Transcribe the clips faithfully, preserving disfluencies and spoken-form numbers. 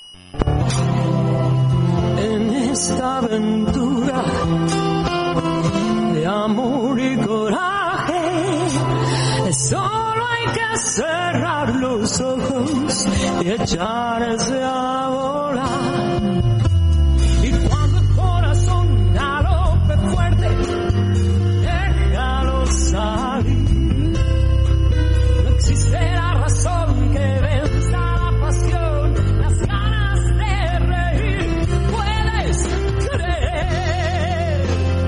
En esta aventura de amor y coraje, solo hay que cerrar los ojos y echarse a volar. Y cuando el corazón galope fuerte, déjalo salir. No existe la razón que venza la pasión, las ganas de reír. Puedes creer.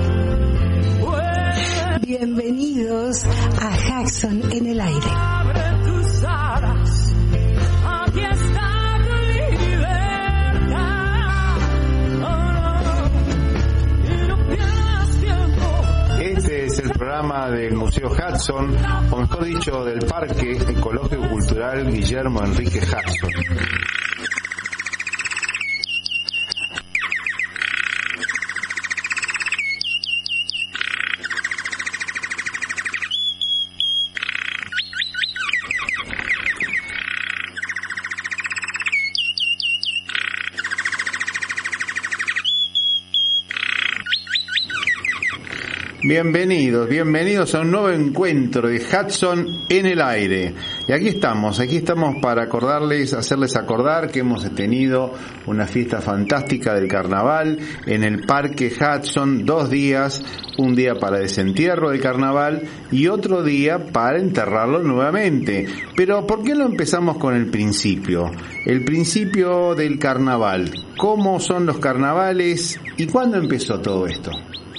Puedes. Bienvenidos a Jackson en el aire. Abre tus alas, aquí está tu libertad. Oh, no, y no pierdas tiempo. Este es el programa del Museo Hudson, o mejor dicho, del Parque Ecológico Cultural Guillermo Enrique Hudson. Bienvenidos, bienvenidos a un nuevo encuentro de Hudson en el aire. Y aquí estamos, aquí estamos para acordarles, hacerles acordar que hemos tenido una fiesta fantástica del carnaval en el Parque Hudson, dos días, un día para desentierro del carnaval y otro día para enterrarlo nuevamente. Pero ¿por qué no empezamos con el principio? El principio del carnaval. ¿Cómo son los carnavales y cuándo empezó todo esto?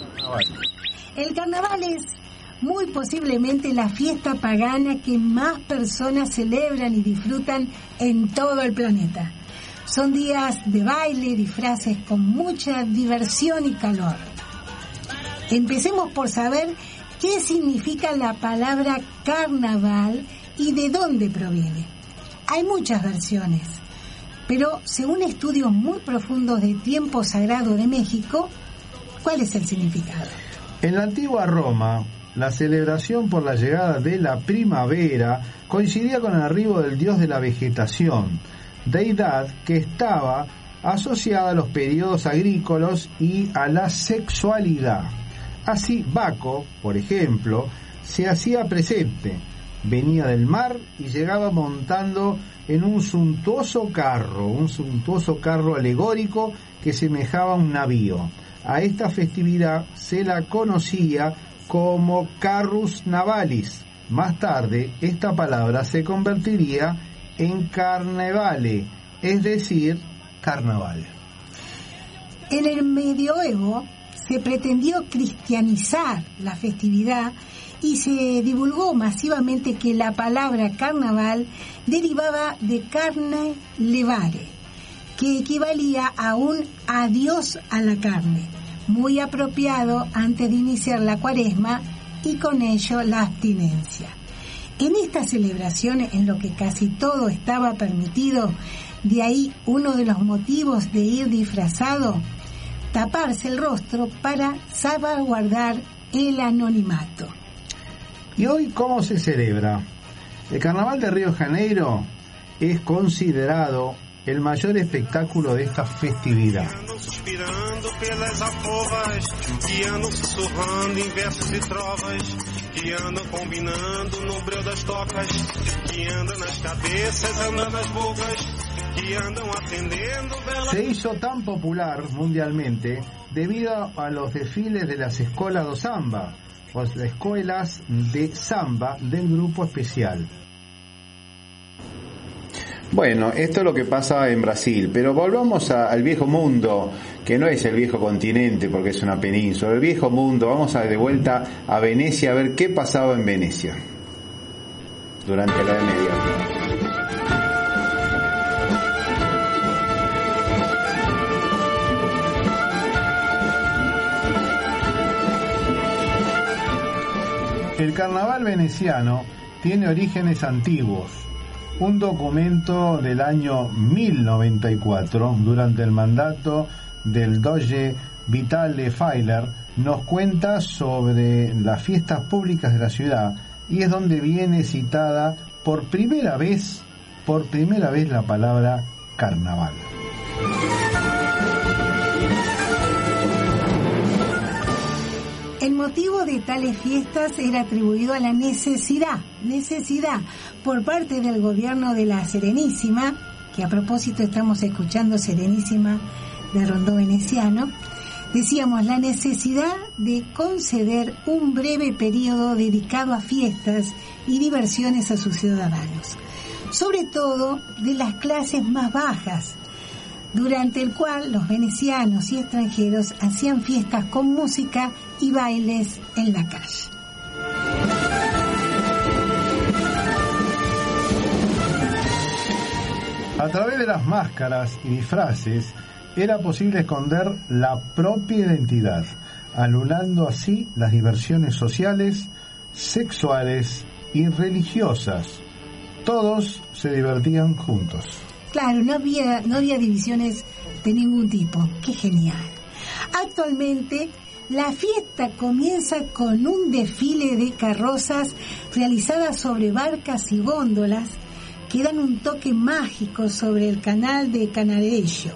El carnaval es muy posiblemente la fiesta pagana que más personas celebran y disfrutan en todo el planeta. Son días de baile, disfraces con mucha diversión y calor. Empecemos por saber qué significa la palabra carnaval y de dónde proviene. Hay muchas versiones, pero según estudios muy profundos de tiempo sagrado de México, ¿cuál es el significado? En la antigua Roma, la celebración por la llegada de la primavera coincidía con el arribo del dios de la vegetación, deidad que estaba asociada a los periodos agrícolas y a la sexualidad. Así, Baco, por ejemplo, se hacía presente, venía del mar y llegaba montando en un suntuoso carro, un suntuoso carro alegórico que semejaba un navío. A esta festividad se la conocía como Carrus Navalis. Más tarde, esta palabra se convertiría en Carnevale, es decir, carnaval. En el medioevo se pretendió cristianizar la festividad y se divulgó masivamente que la palabra carnaval derivaba de carne levare, que equivalía a un adiós a la carne, muy apropiado antes de iniciar la cuaresma y con ello la abstinencia. En estas celebraciones, en lo que casi todo estaba permitido, de ahí uno de los motivos de ir disfrazado, taparse el rostro para salvaguardar el anonimato. ¿Y hoy cómo se celebra? El Carnaval de Río de Janeiro es considerado el mayor espectáculo de esta festividad. Se hizo tan popular mundialmente debido a los desfiles de las escolas do samba, o las escuelas de samba del grupo especial. Bueno, esto es lo que pasa en Brasil, pero volvamos a, al viejo mundo, que no es el viejo continente porque es una península, el viejo mundo. Vamos a de vuelta a Venecia a ver qué pasaba en Venecia durante la Edad Media. El carnaval veneciano tiene orígenes antiguos. Un documento del año mil noventa y cuatro, durante el mandato del doge Vitale Feiler, nos cuenta sobre las fiestas públicas de la ciudad y es donde viene citada por primera vez, por primera vez la palabra carnaval. El motivo de tales fiestas era atribuido a la necesidad, necesidad por parte del gobierno de la Serenísima, que a propósito estamos escuchando Serenísima de Rondó Veneciano, decíamos la necesidad de conceder un breve periodo dedicado a fiestas y diversiones a sus ciudadanos, sobre todo de las clases más bajas, durante el cual los venecianos y extranjeros hacían fiestas con música y bailes en la calle. A través de las máscaras y disfraces era posible esconder la propia identidad, anulando así las diversiones sociales, sexuales y religiosas. Todos se divertían juntos. Claro, no había, no había divisiones de ningún tipo. ¡Qué genial! Actualmente, la fiesta comienza con un desfile de carrozas realizadas sobre barcas y góndolas que dan un toque mágico sobre el canal de Canalejo.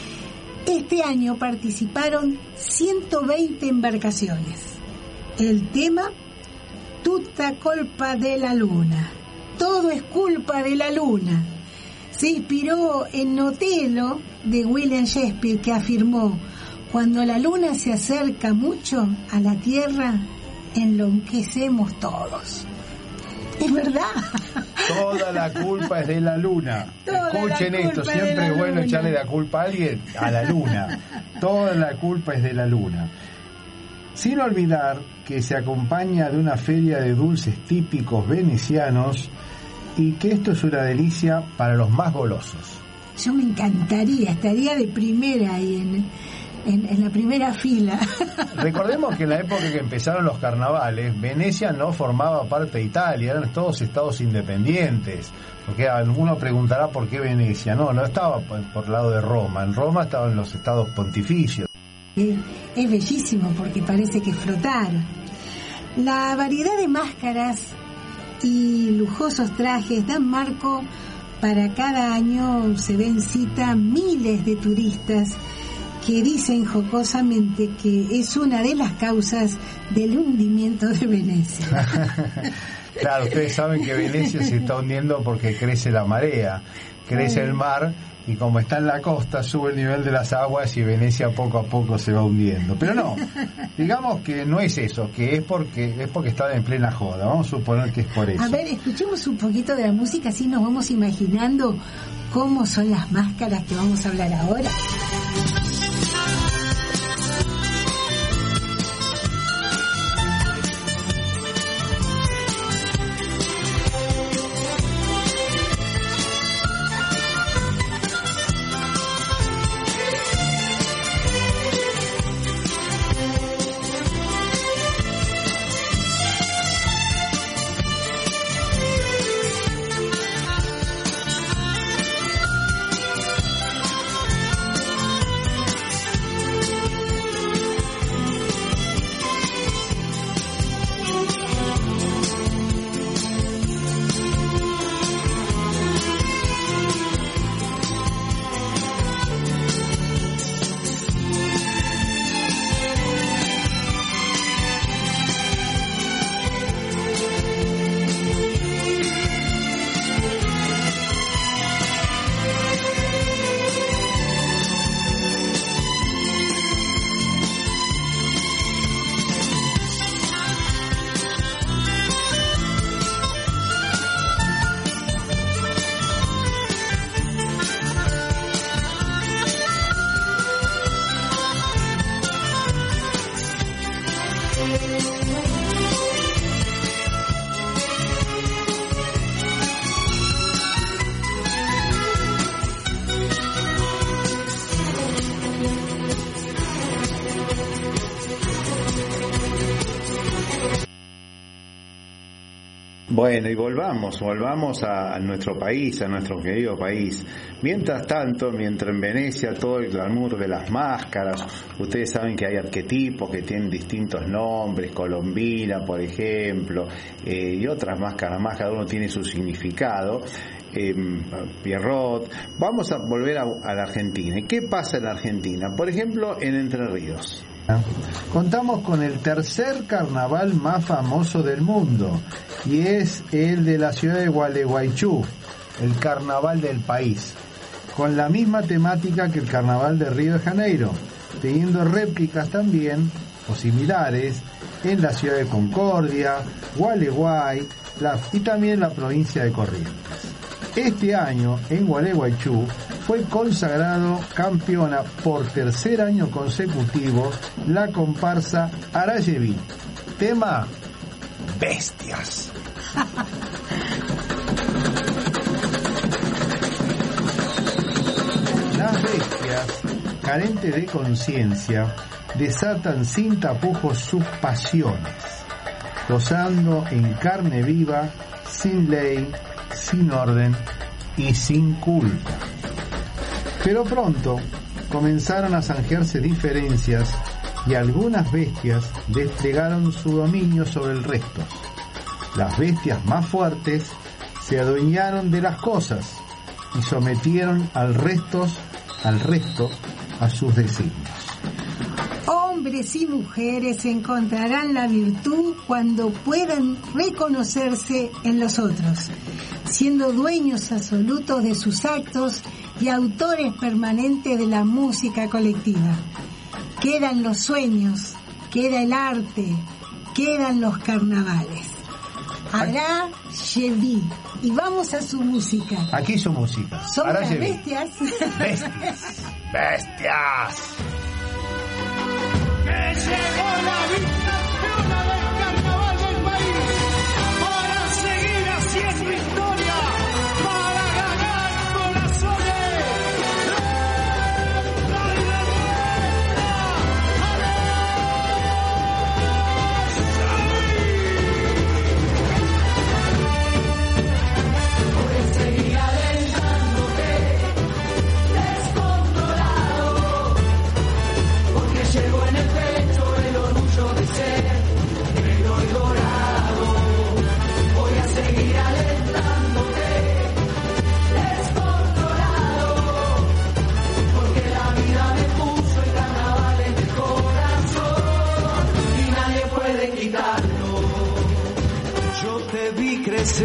Este año participaron ciento veinte embarcaciones. El tema, Tutta colpa de la luna. Todo es culpa de la luna. Se inspiró en Otello de William Shakespeare, que afirmó: cuando la luna se acerca mucho a la tierra, enloquecemos todos. Es verdad. Toda la culpa es de la luna. Toda Escuchen esto, siempre es bueno luna. echarle la culpa a alguien, a la luna. Toda la culpa es de la luna. Sin olvidar que se acompaña de una feria de dulces típicos venecianos y que esto es una delicia para los más golosos. Yo me encantaría, estaría de primera ahí en, en, en la primera fila. Recordemos que en la época que empezaron los carnavales, Venecia no formaba parte de Italia, eran todos estados independientes. Porque alguno preguntará por qué Venecia. No, no estaba por, por el lado de Roma. En Roma estaban los estados pontificios. Es, es bellísimo porque parece que flotaron. La variedad de máscaras y lujosos trajes dan marco para cada año. Se ven cita miles de turistas que dicen jocosamente que es una de las causas del hundimiento de Venecia. Claro, ustedes saben que Venecia se está hundiendo porque crece la marea, crece el mar y como está en la costa sube el nivel de las aguas y Venecia poco a poco se va hundiendo. Pero no, digamos que no es eso, que es porque es porque está en plena joda. Vamos a suponer que es por eso. A ver, escuchemos un poquito de la música, así nos vamos imaginando cómo son las máscaras que vamos a hablar ahora. Bueno, y volvamos, volvamos a, a nuestro país, a nuestro querido país. Mientras tanto, mientras en Venecia todo el glamour de las máscaras, ustedes saben que hay arquetipos que tienen distintos nombres, Colombina, por ejemplo, eh, y otras máscaras más, cada uno tiene su significado. Eh, Pierrot. Vamos a volver a, a la Argentina. ¿Y qué pasa en la Argentina? Por ejemplo, en Entre Ríos. Contamos con el tercer carnaval más famoso del mundo, y es el de la ciudad de Gualeguaychú, el carnaval del país, con la misma temática que el carnaval de Río de Janeiro, teniendo réplicas también, o similares, en la ciudad de Concordia, Gualeguay la, y también la provincia de Corrientes. Este año, en Gualeguaychú, fue consagrado campeona por tercer año consecutivo la comparsa Arayeví. Tema: Bestias. Las bestias, carentes de conciencia, desatan sin tapujos sus pasiones, gozando en carne viva, sin ley, sin orden y sin culpa. Pero pronto comenzaron a zanjearse diferencias y algunas bestias desplegaron su dominio sobre el resto. Las bestias más fuertes se adueñaron de las cosas y sometieron al resto, al resto a sus designios. Hombres y mujeres encontrarán la virtud cuando puedan reconocerse en los otros, siendo dueños absolutos de sus actos y autores permanentes de la música colectiva. Quedan los sueños, queda el arte, quedan los carnavales. Arayeví. Y vamos a su música. Aquí su música. Son las Arayeví. bestias. Bestias. Bestias. Que llegó la bicampeona del carnaval del país para seguir haciendo historia, para ganar corazones. Voy a seguir alentándote, descontrolado, porque llevo en el pecho el orgullo de ser negro y dorado. Voy a seguir alentándote, descontrolado, porque la vida me puso el carnaval en el corazón y nadie puede quitarlo. Yo te vi crecer,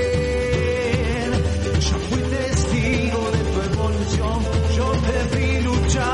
yo fui testigo de tu evolución, yo te vi luchar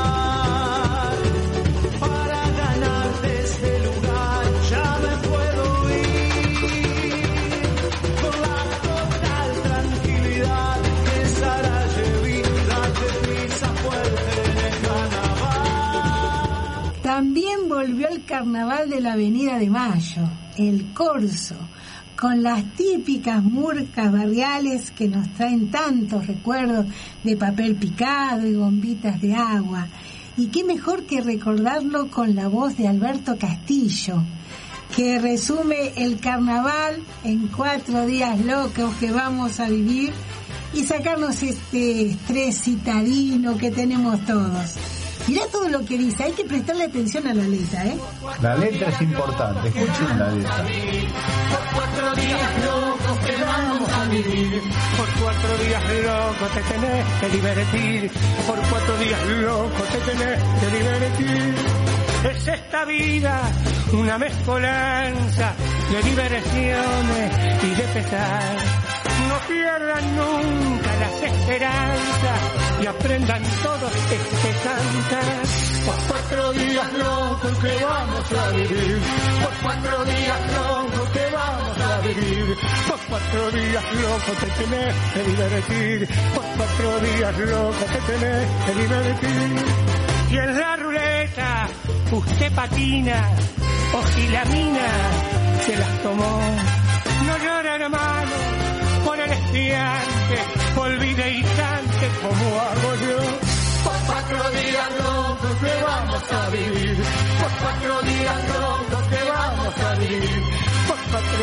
para ganarte este lugar. Ya me puedo ir con la total tranquilidad que Sarajeví, date prisa fuerte en el carnaval. También volvió el carnaval de la Avenida de Mayo, el Corso, con las típicas murcas barriales que nos traen tantos recuerdos de papel picado y bombitas de agua. Y qué mejor que recordarlo con la voz de Alberto Castillo, que resume el carnaval en cuatro días locos que vamos a vivir y sacarnos este estrés citadino que tenemos todos. Mirá todo lo que dice, hay que prestarle atención a la letra, ¿eh? La letra es importante, escuchen la letra. Por cuatro días locos que vamos a vivir, por cuatro días locos te tenés que divertir, por cuatro días locos te tenés que divertir. Es esta vida una mezcolanza de diversiones y de pesar. No pierdan nunca las esperanzas y aprendan todos este cantar. Por cuatro días locos que vamos a vivir, por cuatro días locos que vamos a vivir, por cuatro días locos te tenés que divertir, por cuatro días locos te tenés que divertir. Y en la ruleta usted patina, o si la mina se las tomó. No llora hermano por el estudiante, olvide y cante como hago yo. Por cuatro días locos que vamos a vivir, por cuatro días locos que vamos a vivir, por cuatro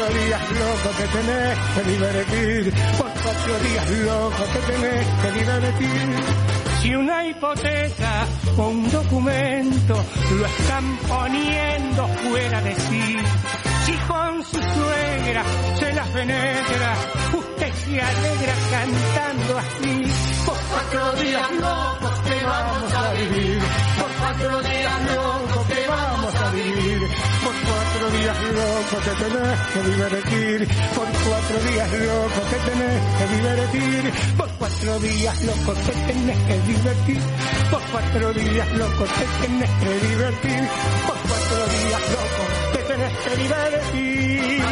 cuatro días loco te tenés que divertir, por cuatro días loco te tenés que divertir. Si una hipoteca o un documento lo están poniendo fuera de sí, si con su suegra se las penetra, usted se alegra cantando así. Por cuatro días locos que vamos a vivir, por cuatro días locos que vamos a vivir, por cuatro días locos te tenés que divertir, por cuatro días locos te tenés que divertir, por cuatro días locos te tenés que divertir, por cuatro días locos te tenés que divertir, por cuatro días locos te tenés que divertir.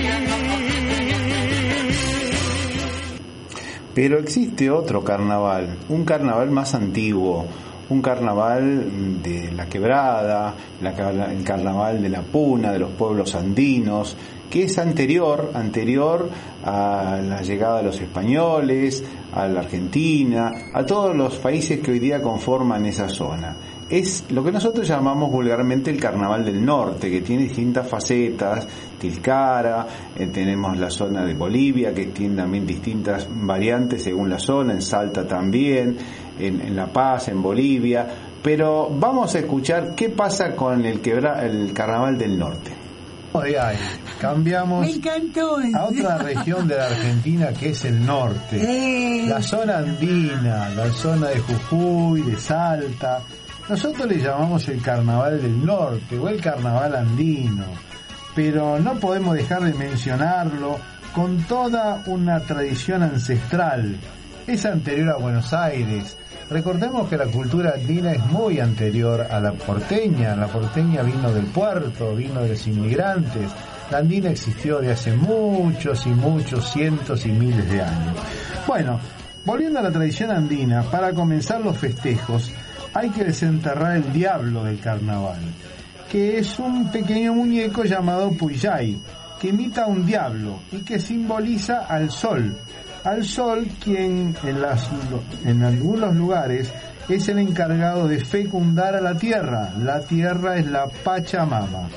Pero existe otro carnaval, un carnaval más antiguo, un carnaval de la Quebrada, la, el carnaval de la Puna, de los pueblos andinos, que es anterior, anterior a la llegada de los españoles, a la Argentina, a todos los países que hoy día conforman esa zona. Es lo que nosotros llamamos vulgarmente el Carnaval del Norte, que tiene distintas facetas. Tilcara, eh, tenemos la zona de Bolivia, que tiene también distintas variantes según la zona, en Salta también, en, en La Paz, en Bolivia, pero vamos a escuchar qué pasa con el, quebra, el Carnaval del Norte. Ay, cambiamos Me encantó a otra región de la Argentina, que es el norte, eh. la zona andina, la zona de Jujuy, de Salta. Nosotros le llamamos el Carnaval del Norte o el Carnaval andino, pero no podemos dejar de mencionarlo con toda una tradición ancestral. Es anterior a Buenos Aires. Recordemos que la cultura andina es muy anterior a la porteña. La porteña vino del puerto, vino de los inmigrantes. La andina existió de hace muchos y muchos cientos y miles de años. Bueno, volviendo a la tradición andina, para comenzar los festejos hay que desenterrar el diablo del carnaval, que es un pequeño muñeco llamado Puyay, que imita a un diablo y que simboliza al sol. Al sol, quien en, las, en algunos lugares es el encargado de fecundar a la tierra. La tierra es la Pachamama.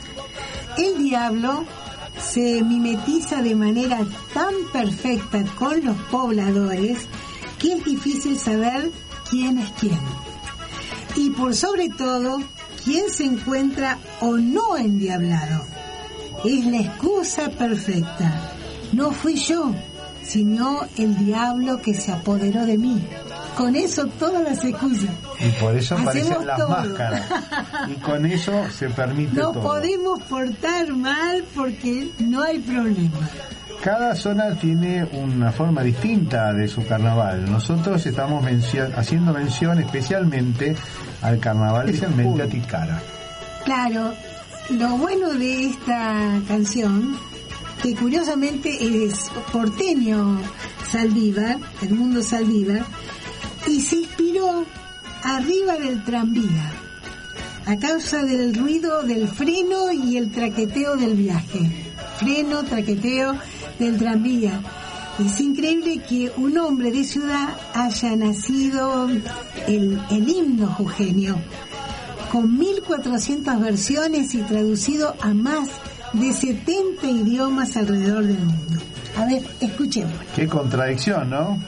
El diablo se mimetiza de manera tan perfecta con los pobladores que es difícil saber quién es quién. Y por sobre todo, quién se encuentra o no endiablado. Es la excusa perfecta. No fui yo, sino el diablo que se apoderó de mí. Con eso todas las excusas. Y por eso Hacemos aparecen las todo. máscaras. Y con eso se permite No todo. podemos portar mal porque no hay problema. Cada zona tiene una forma distinta de su carnaval. Nosotros estamos mencio- haciendo mención especialmente al carnaval, especialmente a Tilcara. Claro, lo bueno de esta canción, que curiosamente es porteño Saldívar, Edmundo Saldívar, y se inspiró arriba del tranvía, a causa del ruido del freno y el traqueteo del viaje. Freno, traqueteo del tranvía. Es increíble que un hombre de ciudad haya nacido el, el himno jujeño, con mil cuatrocientas versiones y traducido a más de setenta idiomas alrededor del mundo. A ver, escuchemos. Qué contradicción, ¿no?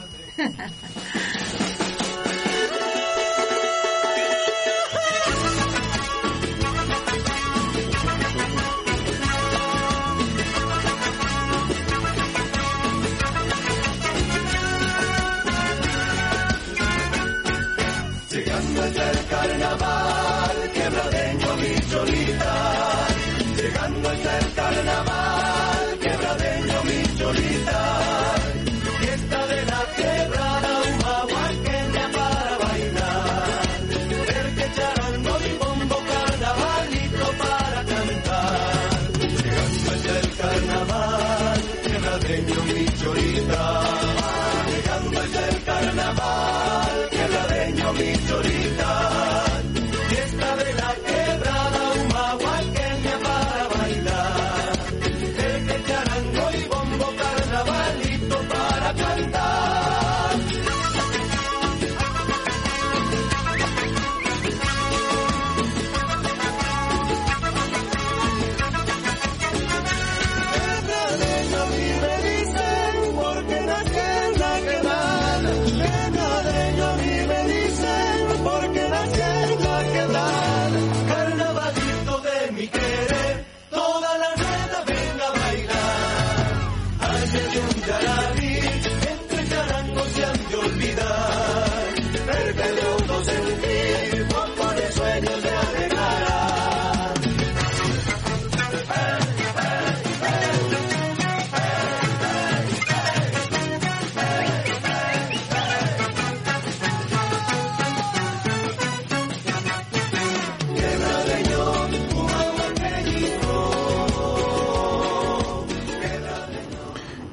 Llegando está el carnaval, quebradeño mi cholita. Llegando está el carnaval, quebradeño mi cholita. Fiesta de la quebrada, un huahuaqueña para bailar. El que charango y bombo, carnavalito para cantar. Llegando está el carnaval, quebradeño mi cholita. Llegando está el carnaval, quebradeño mi cholita. Fiesta de la quebrada, un huahuaqueña para bailar. El que charango y bombo, carnavalito para cantar.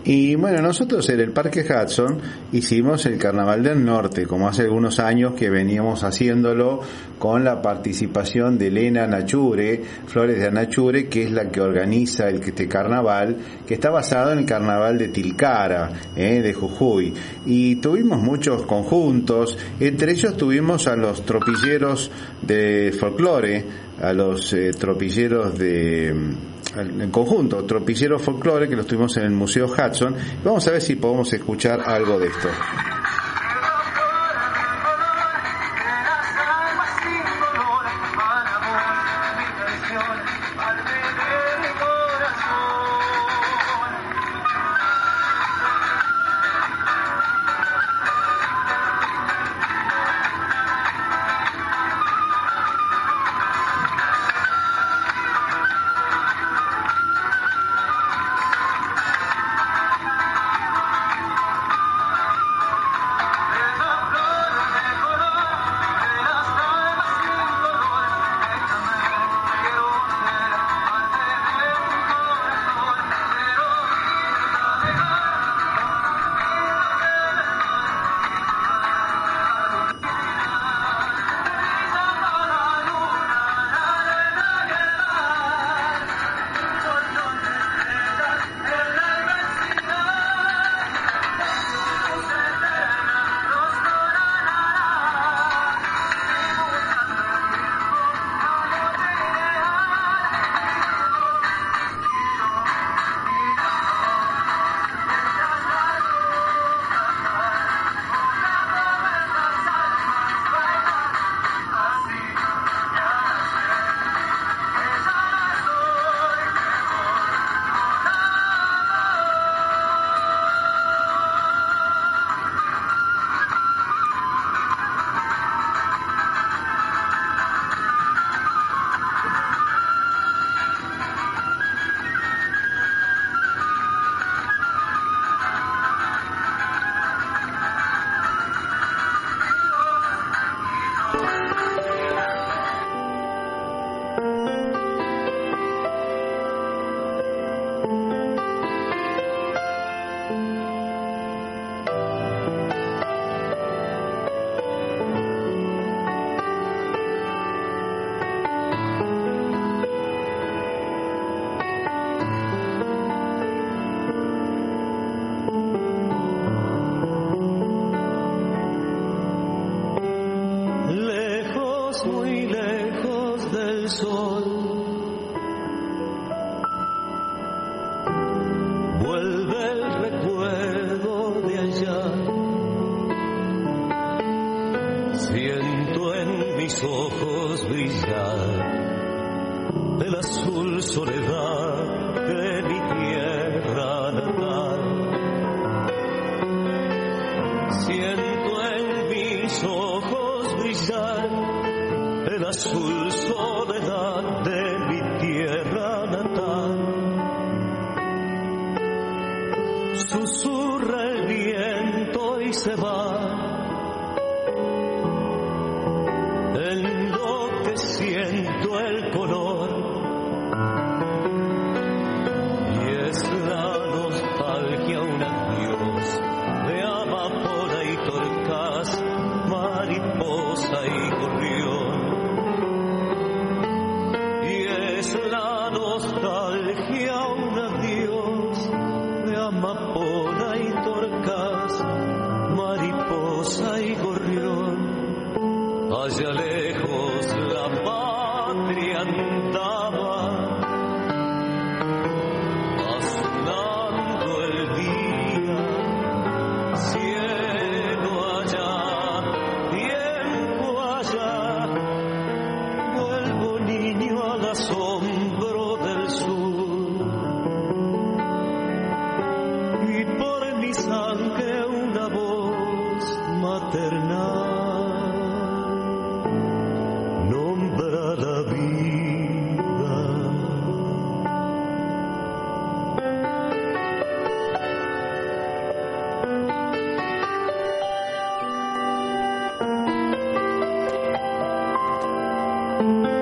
Y bueno, nosotros en el Parque Hudson hicimos el Carnaval del Norte, como hace algunos años que veníamos haciéndolo con la participación de Elena Nachure, Flores de Anachure, que es la que organiza el, este carnaval, que está basado en el carnaval de Tilcara, eh, de Jujuy. Y tuvimos muchos conjuntos, entre ellos tuvimos a los tropilleros de folclore, a los eh, tropilleros de en conjunto, tropilleros folclore, que los tuvimos en el Museo Hudson. Vamos a ver si podemos escuchar algo de esto.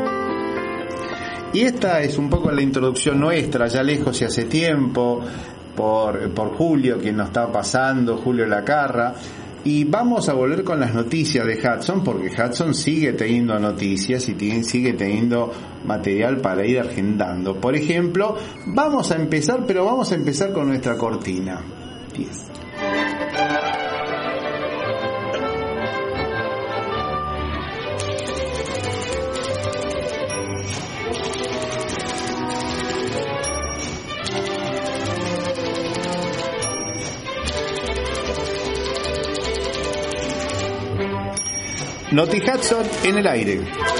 Y esta es un poco la introducción nuestra, ya lejos y hace tiempo. por, por Julio, quien nos está pasando, Julio Lacarra. Y vamos a volver con las noticias de Hudson, porque Hudson sigue teniendo noticias y tiene, sigue teniendo material para ir agendando. Por ejemplo, vamos a empezar, pero vamos a empezar con nuestra cortina. diez. Noti Hudson en el aire.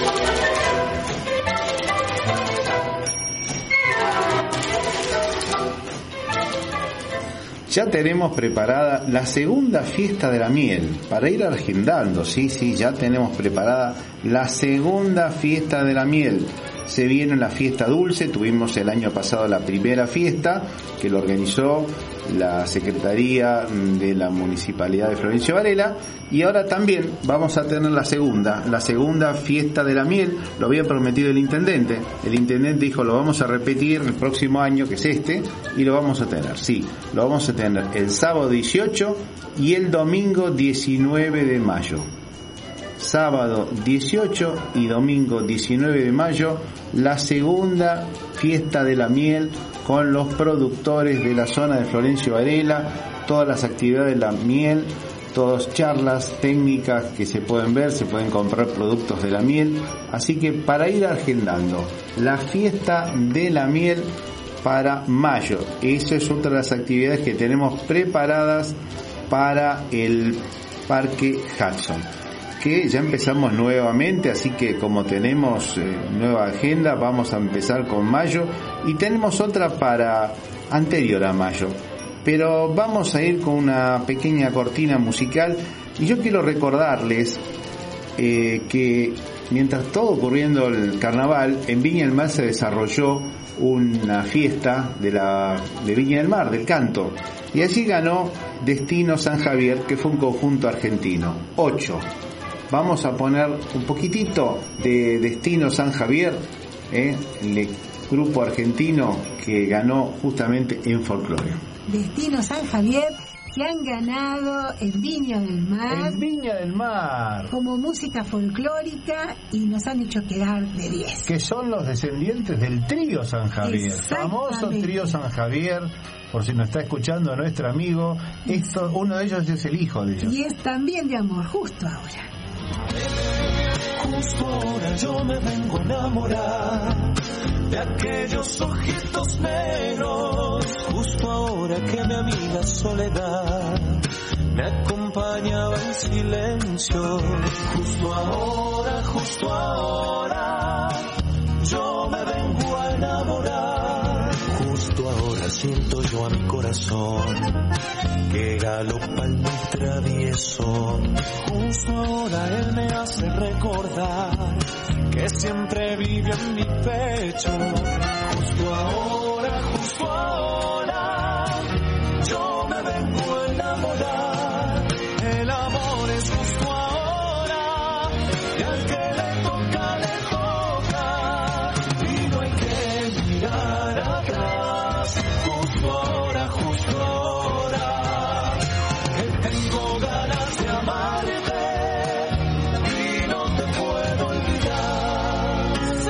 Ya tenemos preparada la segunda fiesta de la miel para ir agendando, sí, sí, ya tenemos preparada la segunda fiesta de la miel. Se viene la fiesta dulce, tuvimos el año pasado la primera fiesta que lo organizó la Secretaría de la Municipalidad de Florencio Varela, y ahora también vamos a tener la segunda, la segunda fiesta de la miel. Lo había prometido el intendente, el intendente dijo lo vamos a repetir el próximo año, que es este, y lo vamos a tener, sí, lo vamos a tener el sábado dieciocho y el domingo diecinueve de mayo. Sábado dieciocho y domingo diecinueve de mayo, la segunda fiesta de la miel con los productores de la zona de Florencio Varela, todas las actividades de la miel, todas charlas técnicas que se pueden ver, se pueden comprar productos de la miel, así que para ir agendando la fiesta de la miel para mayo, esa es otra de las actividades que tenemos preparadas para el Parque Hudson, que ya empezamos nuevamente, así que como tenemos eh, nueva agenda, vamos a empezar con mayo y tenemos otra para anterior a mayo, pero vamos a ir con una pequeña cortina musical. Y yo quiero recordarles eh, que mientras todo ocurriendo el carnaval, en Viña del Mar se desarrolló una fiesta de la de Viña del Mar, del canto, y allí ganó Destino San Javier, que fue un conjunto argentino, ocho. Vamos a poner un poquitito de Destino San Javier, eh, el grupo argentino que ganó justamente en folclore. Destino San Javier, que han ganado en Viña del Mar. En Viña del Mar. Como música folclórica, y nos han hecho quedar de diez. Que son los descendientes del trío San Javier. Famoso trío San Javier. Por si nos está escuchando nuestro amigo, esto, uno de ellos es el hijo de ellos. Y es también de amor, justo ahora. Justo ahora yo me vengo a enamorar de aquellos ojitos negros. Justo ahora que mi amiga Soledad me acompañaba en silencio. Justo ahora, justo ahora yo me vengo a enamorar. Justo ahora siento yo a mi corazón que galopa en mi travieso. Justo ahora él me hace recordar que siempre vive en mi pecho. Justo ahora, justo ahora yo me vengo a enamorar. El amor es justo ahora y al que le toca, le toca y no hay que mirar atrás. Justo ahora, justo ahora que tengo ganas de amarte y no te puedo olvidar.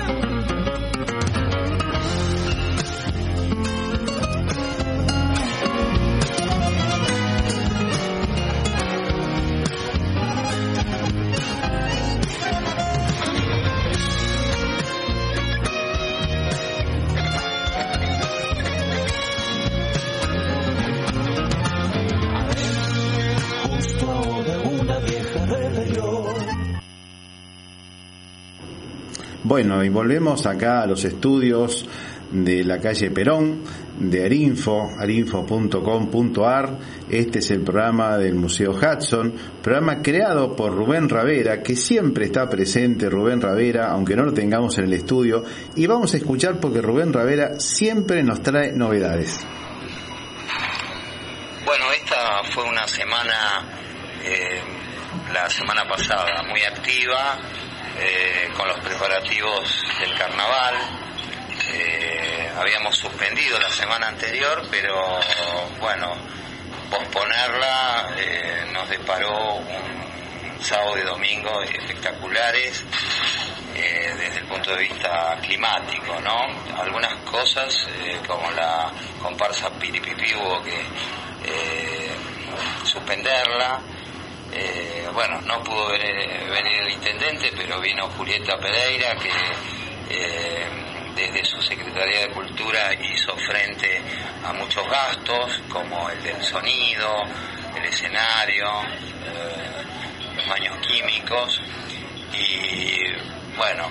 Justo ahora una vieja rebelión. Bueno, y volvemos acá a los estudios de la calle Perón, de Arinfo, arinfo punto com punto ar. Este es el programa del Museo Hudson, programa creado por Rubén Ravera, que siempre está presente Rubén Ravera, aunque no lo tengamos en el estudio, y vamos a escuchar porque Rubén Ravera siempre nos trae novedades. Bueno, esta fue una semana, eh, la semana pasada, muy activa, eh, con los preparativos del carnaval. Eh, habíamos suspendido la semana anterior, pero bueno, posponerla eh, nos deparó un sábado y domingo espectaculares eh, desde el punto de vista climático, ¿no? Algunas cosas eh, como la comparsa Piripipí hubo que eh, suspenderla. Eh, bueno, no pudo venir, venir el intendente, pero vino Julieta Pereira, que eh, desde su Secretaría de Cultura hizo frente a muchos gastos, como el del sonido, el escenario, eh, los baños químicos, y bueno,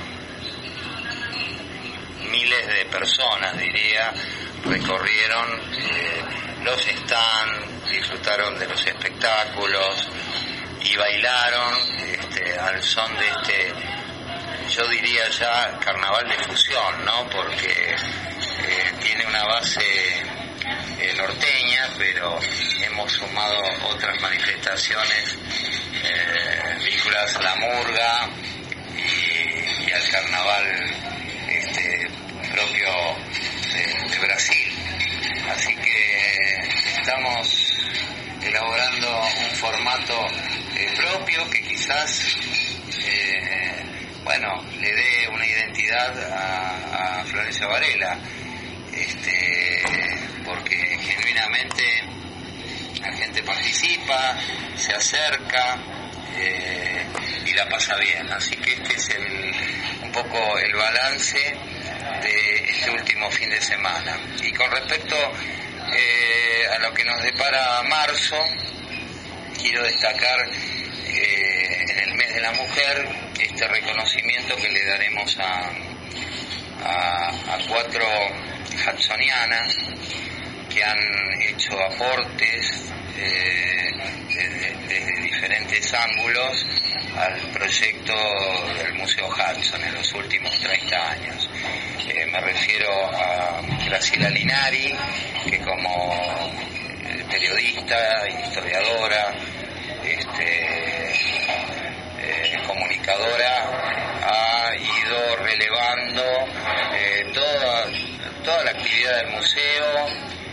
miles de personas, diría, recorrieron eh, los stands, disfrutaron de los espectáculos y bailaron este, al son de este, yo diría ya, carnaval de fusión, ¿no? Porque eh, tiene una base eh, norteña, pero hemos sumado otras manifestaciones eh, vinculadas a la murga y, y al carnaval este, propio de, de Brasil. Así que estamos elaborando un formato eh, propio que quizás eh, bueno, le dé una identidad a, a Florencio Varela, este, porque genuinamente la gente participa, se acerca eh, y la pasa bien. Así que este es el, un poco el balance de este último fin de semana. Y con respecto eh, a lo que nos depara marzo, quiero destacar eh, en el mes de la mujer este reconocimiento que le daremos a, a, a cuatro hudsonianas que han hecho aportes eh, desde, desde diferentes ángulos al proyecto del Museo Hudson en los últimos treinta años. Eh, me refiero a Graciela Linari, que como periodista, historiadora, este, eh, comunicadora, ha ido relevando eh, toda, toda la actividad del museo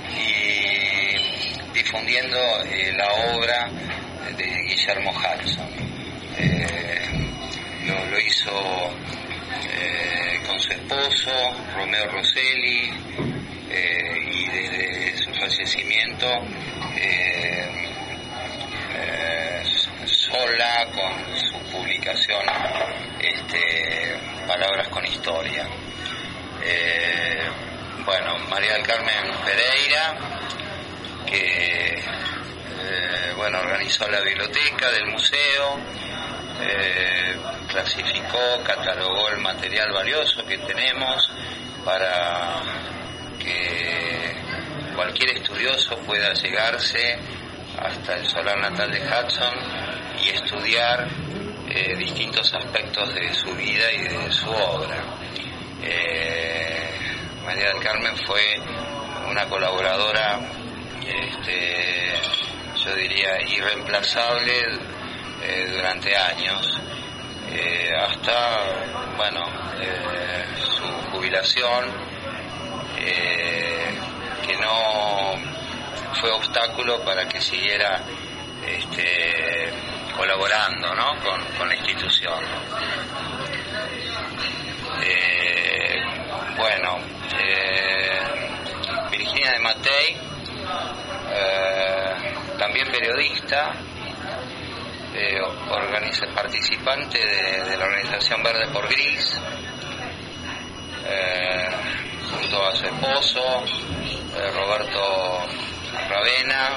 y difundiendo eh, la obra de Guillermo Hudson. Eh, lo, lo hizo eh, con su esposo, Romeo Rosselli, eh, y desde su fallecimiento eh, eh, sola con su publicación este, Palabras con Historia. Eh, bueno, María del Carmen Pereira, que eh, bueno, organizó la biblioteca del museo, eh, clasificó, catalogó el material valioso que tenemos para que cualquier estudioso pueda llegarse hasta el solar natal de Hudson y estudiar eh, distintos aspectos de su vida y de su obra. Eh, María del Carmen fue una colaboradora, este, yo diría, irreemplazable eh, durante años, eh, hasta, bueno, eh, su jubilación, eh, que no fue obstáculo para que siguiera este, colaborando, ¿no? con, con la institución. Eh, bueno, eh, Virginia de Matei, eh, también periodista, eh, organiza, participante de, de la organización Verde por Gris, eh, junto a su esposo, eh, Roberto Ravena,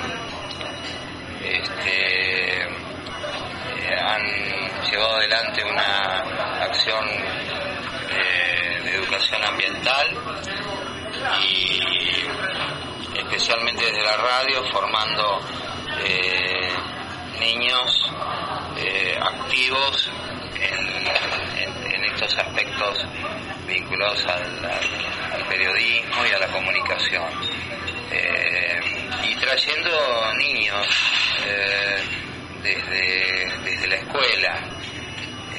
este, eh, han llevado adelante una acción eh, de educación ambiental y especialmente desde la radio, formando eh, niños eh, activos en, en, en estos aspectos vinculados al, al, al periodismo y a la comunicación, eh, y trayendo niños eh, desde, desde la escuela,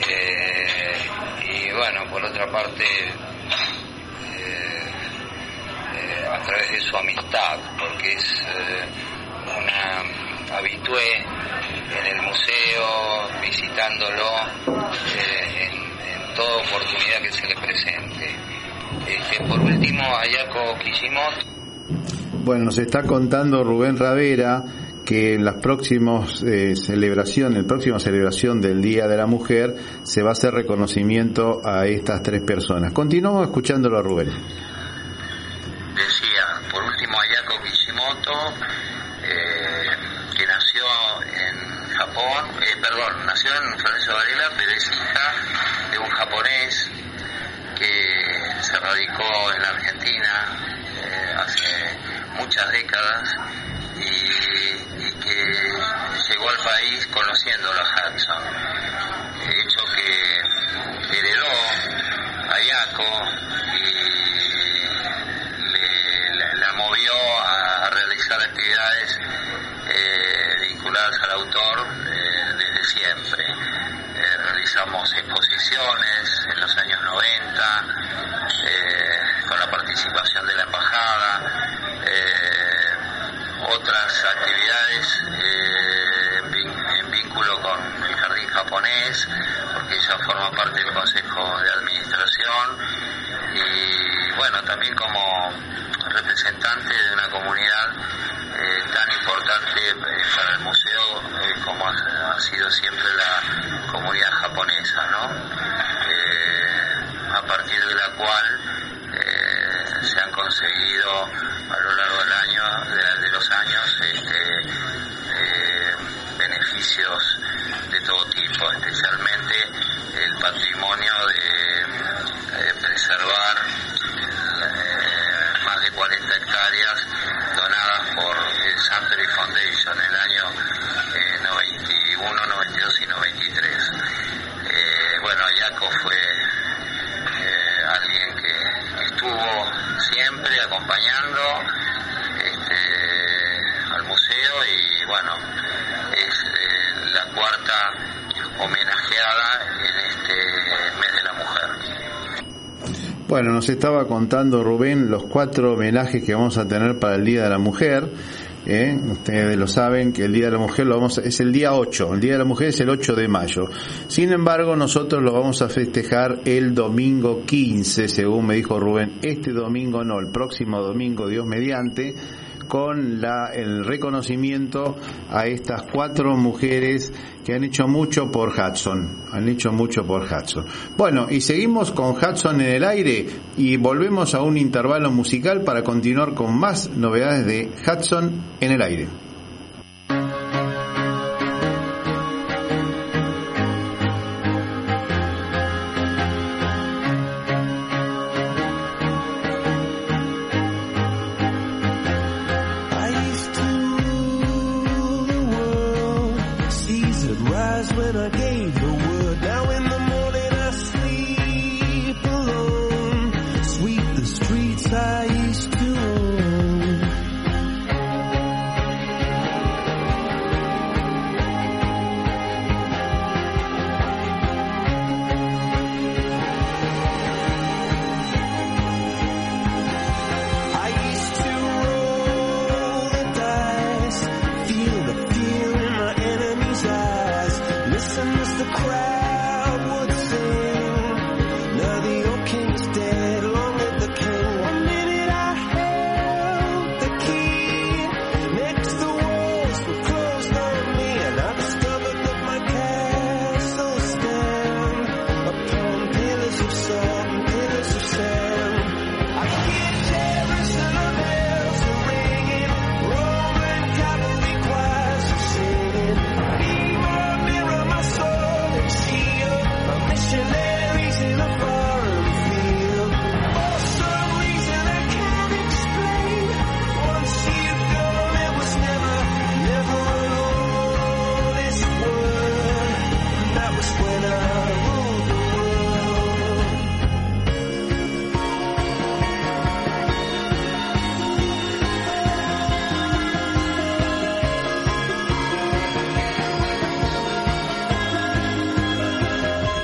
eh, y bueno, por otra parte, eh, a través de su amistad, porque es eh, una habitué en el museo, visitándolo eh, en, en toda oportunidad que se le presente. Este, por último, Ayako Kishimoto. Bueno, nos está contando Rubén Ravera que en las próximas eh, celebración, el próximo celebración del Día de la Mujer se va a hacer reconocimiento a estas tres personas. Continuamos escuchándolo a Rubén. Decía, por último, Ayako Kishimoto, eh, que nació en Japón, eh, perdón, nació en Florencio Varela, pero es hija de un japonés que se radicó en la Argentina eh, hace muchas décadas y, y que llegó al país conociendo a Hudson, hecho que heredó a Ayako y le, la, la movió a, a realizar actividades eh, vinculadas al autor eh, desde siempre. Eh, realizamos exposiciones en los años noventa eh, con la participación de la embajada, eh, otras actividades eh, en vínculo con el jardín japonés, porque ella forma parte del consejo de administración y bueno, también como representante de una comunidad eh, tan importante eh, para el museo eh, como ha, ha sido siempre la comunidad japonesa, ¿no? Eh, a partir de la cual eh, se han conseguido a lo largo del año, de, de los años, este, eh, beneficios de todo tipo, especialmente el patrimonio de eh, preservar eh, más de cuarenta hectáreas donadas por el Suntory Foundation en el año eh, noventa y uno, noventa y dos y noventa y tres. Eh, bueno, Ayako fue eh, alguien que, que estuvo siempre acompañando este, al museo y bueno, es eh, la cuarta homenajeada en este mes de la mujer. Bueno, nos estaba contando Rubén los cuatro homenajes que vamos a tener para el Día de la Mujer. ¿Eh? Ustedes lo saben que el Día de la Mujer lo vamos a, es el día ocho, el Día de la Mujer es el ocho de mayo. Sin embargo, nosotros lo vamos a festejar el domingo quince, según me dijo Rubén. Este domingo no, el próximo domingo, Dios mediante, con la, el reconocimiento a estas cuatro mujeres que han hecho mucho por Hudson, han hecho mucho por Hudson. Bueno, y seguimos con Hudson en el aire y volvemos a un intervalo musical para continuar con más novedades de Hudson en el aire.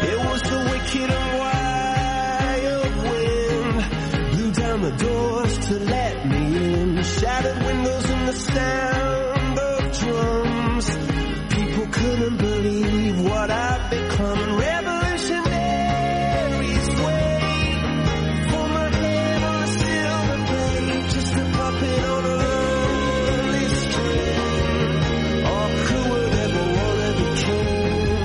down the doors to to let me in. Shattered windows and the sound of drums. People couldn't believe what I'd become. Revolutionaries wait for my head on a silver plate, just a puppet on a lonely string. Oh, who would ever wanna be king?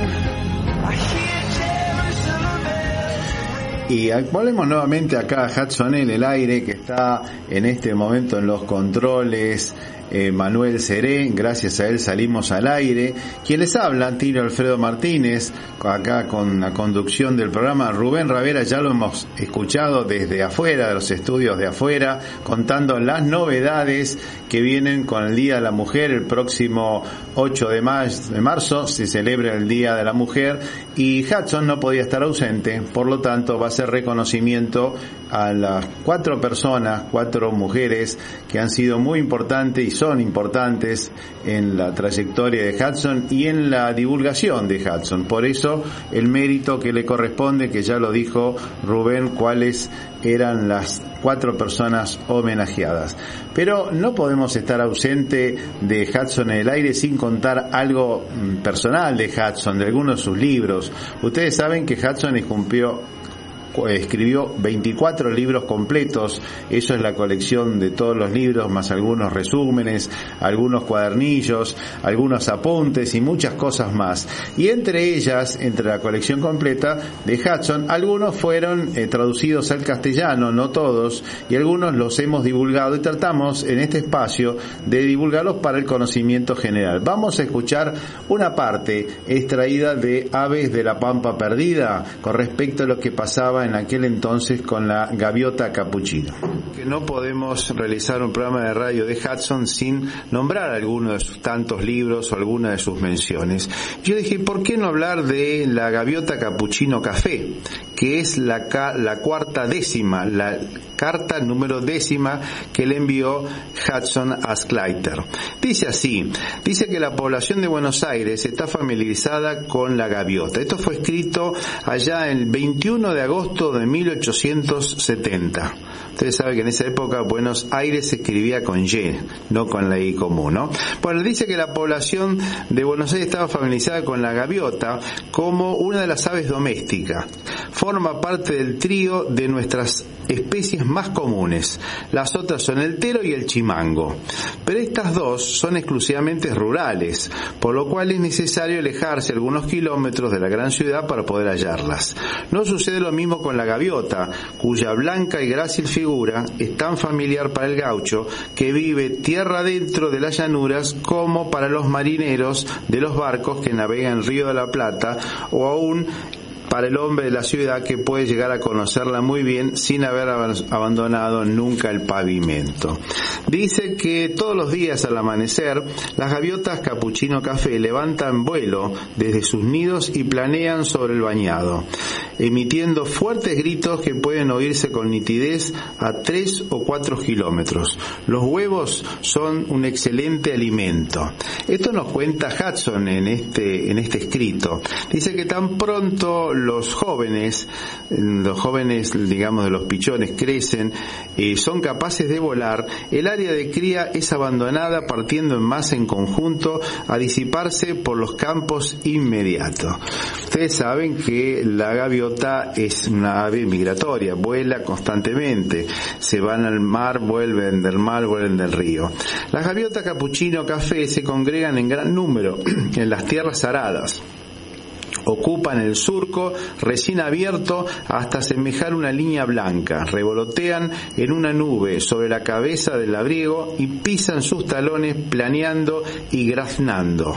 I hear Jerusalem bells ring. Y volvemos nuevamente acá a Hudson en el aire, que está en este momento en los controles. Eh, Manuel Seré, gracias a él salimos al aire. Quien les habla, Tino Alfredo Martínez, acá con la conducción del programa. Rubén Ravera ya lo hemos escuchado desde afuera, de los estudios de afuera, contando las novedades que vienen con el Día de la Mujer. El próximo ocho de marzo se celebra el Día de la Mujer y Hudson no podía estar ausente, por lo tanto va a ser reconocimiento a las cuatro personas, cuatro mujeres que han sido muy importantes y son importantes en la trayectoria de Hudson y en la divulgación de Hudson. Por eso el mérito que le corresponde, que ya lo dijo Rubén, cuáles eran las cuatro personas homenajeadas. Pero no podemos estar ausente de Hudson en el aire sin contar algo personal de Hudson, de algunos de sus libros. Ustedes saben que Hudson cumplió escribió veinticuatro libros completos. Eso es la colección de todos los libros, más algunos resúmenes, algunos cuadernillos, algunos apuntes y muchas cosas más. Y entre ellas, entre la colección completa de Hudson, algunos fueron eh, traducidos al castellano, no todos, y algunos los hemos divulgado y tratamos en este espacio de divulgarlos para el conocimiento general. Vamos a escuchar una parte extraída de Aves de la Pampa Perdida con respecto a lo que pasaba en aquel entonces con la gaviota capuchino. Que no podemos realizar un programa de radio de Hudson sin nombrar alguno de sus tantos libros o alguna de sus menciones. Yo dije, ¿por qué no hablar de la gaviota capuchino café? Que es la, la cuarta décima, la carta número décima que le envió Hudson a Sclater. Dice así, dice que la población de Buenos Aires está familiarizada con la gaviota. Esto fue escrito allá el veintiuno de agosto de mil ochocientos setenta. Ustedes saben que en esa época Buenos Aires se escribía con Y, no con la I común, ¿no? Bueno, dice que la población de Buenos Aires estaba familiarizada con la gaviota como una de las aves domésticas. Forma parte del trío de nuestras especies más comunes. Las otras son el tero y el chimango. Pero estas dos son exclusivamente rurales, por lo cual es necesario alejarse algunos kilómetros de la gran ciudad para poder hallarlas. No sucede lo mismo con la gaviota, cuya blanca y grácil figura es tan familiar para el gaucho que vive tierra adentro de las llanuras como para los marineros de los barcos que navegan el Río de la Plata, o aún para el hombre de la ciudad que puede llegar a conocerla muy bien sin haber abandonado nunca el pavimento. Dice que todos los días al amanecer las gaviotas capuchino café levantan vuelo desde sus nidos y planean sobre el bañado, emitiendo fuertes gritos que pueden oírse con nitidez a tres o cuatro kilómetros. Los huevos son un excelente alimento. Esto nos cuenta Hudson en este, en este escrito. Dice que tan pronto los jóvenes, los jóvenes, digamos, de los pichones crecen, eh, son capaces de volar, el área de cría es abandonada partiendo en masa en conjunto a disiparse por los campos inmediatos. Ustedes saben que la gaviota es una ave migratoria, vuela constantemente, se van al mar, vuelven del mar, vuelven del río. Las gaviotas capuchino café se congregan en gran número en las tierras aradas. Ocupan el surco recién abierto hasta semejar una línea blanca, revolotean en una nube sobre la cabeza del labriego y pisan sus talones planeando y graznando,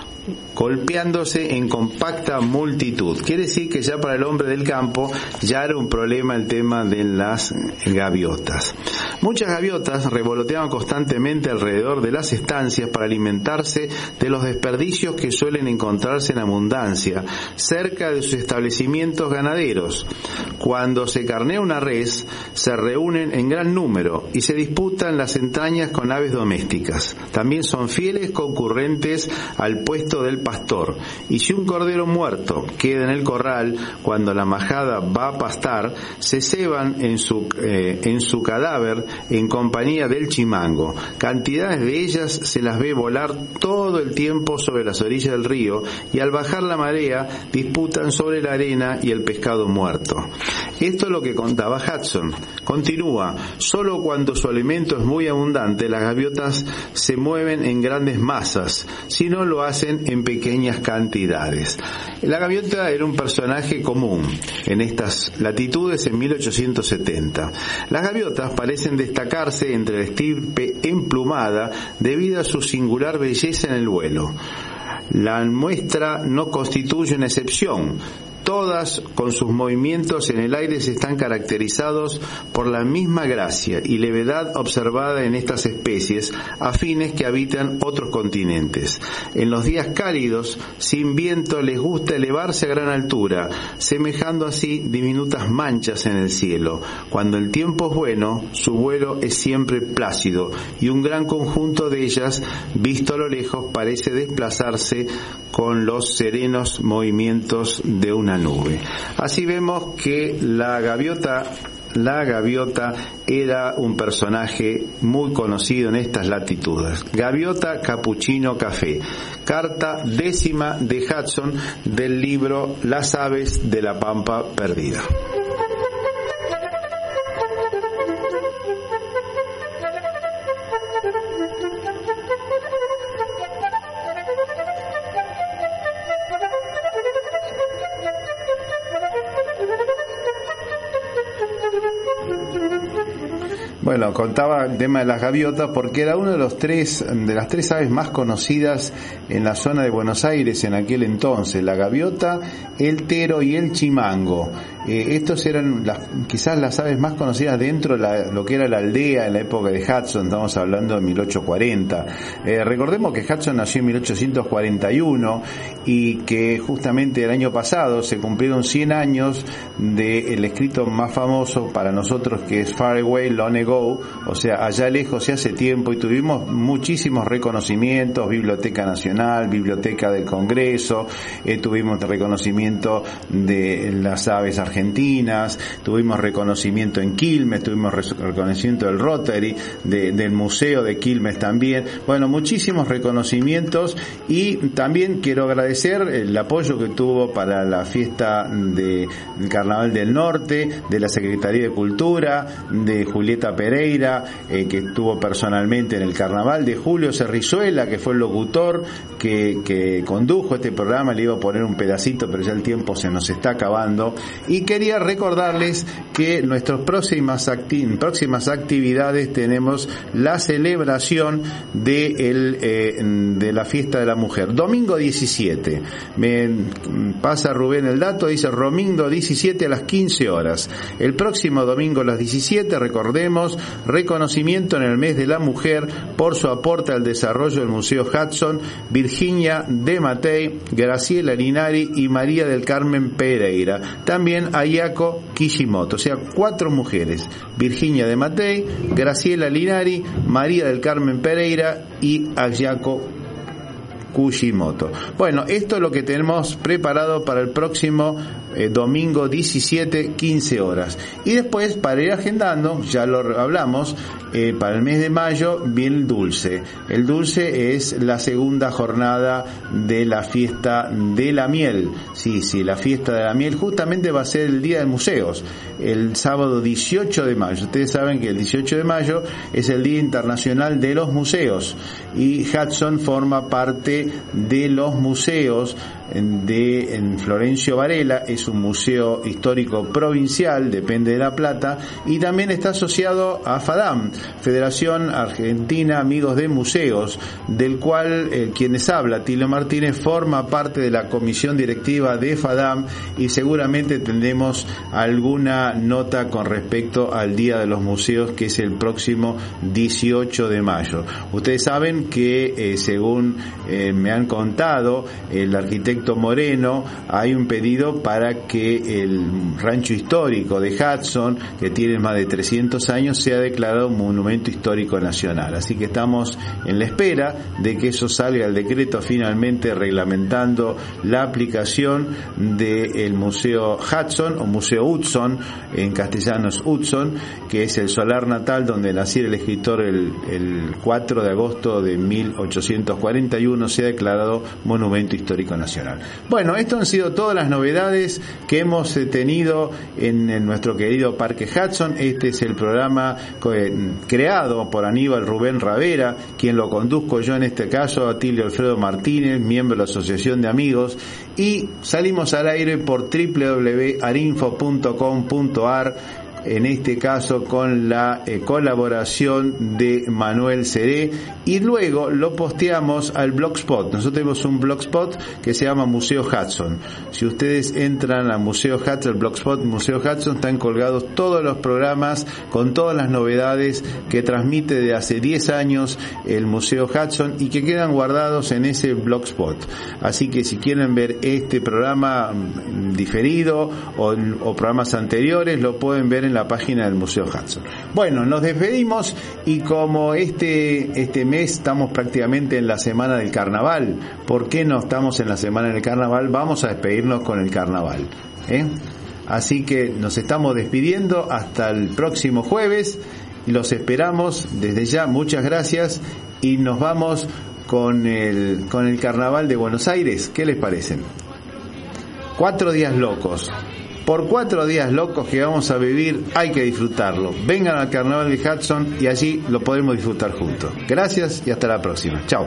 golpeándose en compacta multitud. Quiere decir que ya para el hombre del campo ya era un problema el tema de las gaviotas. Muchas gaviotas revoloteaban constantemente alrededor de las estancias para alimentarse de los desperdicios que suelen encontrarse en abundancia cerca de sus establecimientos ganaderos. Cuando se carnea una res, se reúnen en gran número y se disputan las entrañas con aves domésticas. También son fieles concurrentes al puesto del pastor, y si un cordero muerto queda en el corral cuando la majada va a pastar, se ceban en su, eh, en su cadáver en compañía del chimango. Cantidades de ellas se las ve volar todo el tiempo sobre las orillas del río y al bajar la marea disputan sobre la arena y el pescado muerto. Esto es lo que contaba Hudson. Continúa, solo cuando su alimento es muy abundante las gaviotas se mueven en grandes masas, si no lo hacen en pequeñas cantidades. La gaviota era un personaje común en estas latitudes en mil ochocientos setenta. Las gaviotas parecen destacarse entre la estirpe emplumada debido a su singular belleza en el vuelo. La muestra no constituye una excepción. Todas, con sus movimientos en el aire, se están caracterizados por la misma gracia y levedad observada en estas especies afines que habitan otros continentes. En los días cálidos, sin viento, les gusta elevarse a gran altura, semejando así diminutas manchas en el cielo. Cuando el tiempo es bueno, su vuelo es siempre plácido y un gran conjunto de ellas, visto a lo lejos, parece desplazarse con los serenos movimientos de una nube. Así vemos que la gaviota La gaviota era un personaje muy conocido en estas latitudes. Gaviota Capuchino Café, carta décima de Hudson del libro Las aves de la pampa perdida. Bueno, contaba el tema de las gaviotas porque era uno de los tres, de las tres aves más conocidas en la zona de Buenos Aires en aquel entonces: la gaviota, el tero y el chimango. Eh, estos eran las, quizás las aves más conocidas dentro de la, lo que era la aldea en la época de Hudson. Estamos hablando de mil ochocientos cuarenta. Eh, recordemos que Hudson nació en mil ochocientos cuarenta y uno y que justamente el año pasado se cumplieron cien años del escrito más famoso para nosotros, que es Far Away Long Ago, o sea, allá lejos y hace tiempo, y tuvimos muchísimos reconocimientos: Biblioteca Nacional, Biblioteca del Congreso, eh, tuvimos reconocimiento de las aves argentinas, tuvimos reconocimiento en Quilmes, tuvimos reconocimiento del Rotary, de, del Museo de Quilmes también. Bueno, muchísimos reconocimientos, y también quiero agradecer el apoyo que tuvo para la fiesta de, del Carnaval del Norte, de la Secretaría de Cultura, de Julieta Pereira, eh, que estuvo personalmente en el carnaval, de Julio Cerrizuela, que fue el locutor que, que condujo este programa. Le iba a poner un pedacito, pero ya el tiempo se nos está acabando, y quería recordarles que en nuestras próximas, acti- próximas actividades tenemos la celebración de, el, eh, de la fiesta de la mujer, domingo diecisiete. Me pasa Rubén el dato, dice domingo diecisiete a las quince horas. El próximo domingo a las diecisiete, recordemos, reconocimiento en el mes de la mujer por su aporte al desarrollo del Museo Hudson: Virginia de Matei, Graciela Linari y María del Carmen Pereira. También Ayako Kishimoto, o sea, cuatro mujeres: Virginia de Matei, Graciela Linari, María del Carmen Pereira y Ayako Kishimoto. Bueno, esto es lo que tenemos preparado para el próximo eh, domingo diecisiete, quince horas. Y después, para ir agendando, ya lo hablamos, eh, para el mes de mayo viene el dulce. El dulce es la segunda jornada de la fiesta de la miel. Sí, sí, la fiesta de la miel justamente va a ser el día de museos, el sábado dieciocho de mayo. Ustedes saben que el dieciocho de mayo es el Día Internacional de los Museos, y Hudson forma parte de los museos de en Florencio Varela. Es un museo histórico provincial, depende de La Plata, y también está asociado a FADAM, Federación Argentina Amigos de Museos, del cual eh, quienes habla, Tilio Martínez, forma parte de la comisión directiva de FADAM, y seguramente tendremos alguna nota con respecto al Día de los Museos, que es el próximo dieciocho de mayo. Ustedes saben que eh, según eh, me han contado, el arquitecto Alto Moreno hay un pedido para que el rancho histórico de Hudson, que tiene más de trescientos años, sea declarado monumento histórico nacional. Así que estamos en la espera de que eso salga el decreto finalmente reglamentando la aplicación del Museo Hudson o Museo Hudson, en castellano es Hudson, que es el solar natal donde nació el escritor el, el cuatro de agosto de mil ochocientos cuarenta y uno, sea declarado monumento histórico nacional. Bueno, esto han sido todas las novedades que hemos tenido en, en nuestro querido Parque Hudson. Este es el programa creado por Aníbal Rubén Ravera, quien lo conduzco yo en este caso, Atilio Alfredo Martínez, miembro de la Asociación de Amigos, y salimos al aire por doble u doble u doble u punto arinfo punto com punto a r, en este caso con la eh, colaboración de Manuel Seré, y luego lo posteamos al Blogspot. Nosotros tenemos un Blogspot que se llama Museo Hudson. Si ustedes entran a Museo Hudson, el Blogspot Museo Hudson, están colgados todos los programas con todas las novedades que transmite de hace diez años el Museo Hudson y que quedan guardados en ese Blogspot. Así que si quieren ver este programa diferido o, o programas anteriores, lo pueden ver en la página del Museo Hudson. Bueno, nos despedimos, y como este este mes estamos prácticamente en la semana del carnaval, ¿por qué no estamos en la semana del carnaval? Vamos a despedirnos con el carnaval, ¿eh? Así que nos estamos despidiendo hasta el próximo jueves y los esperamos desde ya. Muchas gracias, y nos vamos con el con el carnaval de Buenos Aires. ¿Qué les parecen? Cuatro días locos. Por cuatro días locos que vamos a vivir, hay que disfrutarlo. Vengan al Carnaval de Hudson y allí lo podremos disfrutar juntos. Gracias y hasta la próxima. Chao.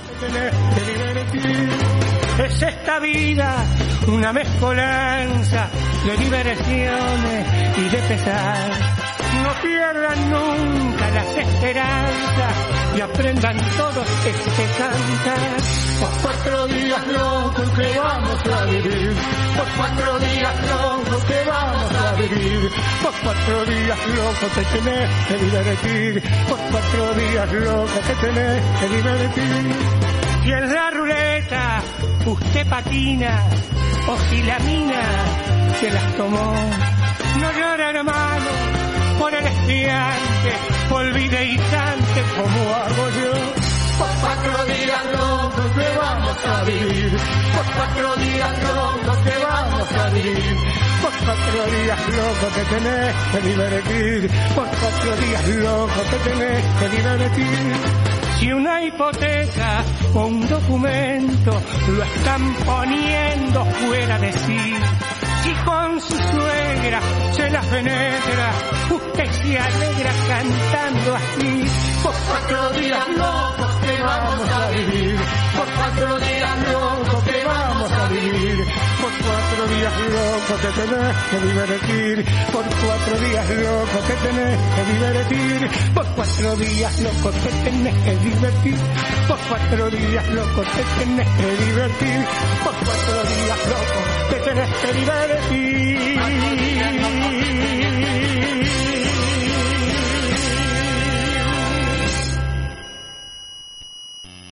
Es esta vida una mezcolanza de diversiones y de pesar. No pierdan nunca las esperanzas y aprendan todos este cantar. Por cuatro días locos que vamos a vivir, por cuatro días locos que vamos a vivir, por cuatro días locos te tenés que divertir, por cuatro días locos te tenés que divertir. Si en la ruleta usted patina, o si la mina se las tomó, no llora hermano por el estudiante, olvide y cante como hago yo. Por cuatro días locos que vamos a vivir, por cuatro días locos que vamos a vivir, por cuatro días locos te tenés que divertir, por cuatro días locos te tenés que divertir. Si una hipoteca o un documento lo están poniendo fuera de sí, si con su suegra se la penetra, usted se alegra cantando así. Por cuatro días locos que vamos a vivir, por cuatro días locos que vamos a vivir, por cuatro días locos te tenés que divertir, por cuatro días locos te tenés que divertir, por cuatro días locos te tenés que divertir, por cuatro días locos te tenés que divertir, por cuatro días locos te tenés que divertir.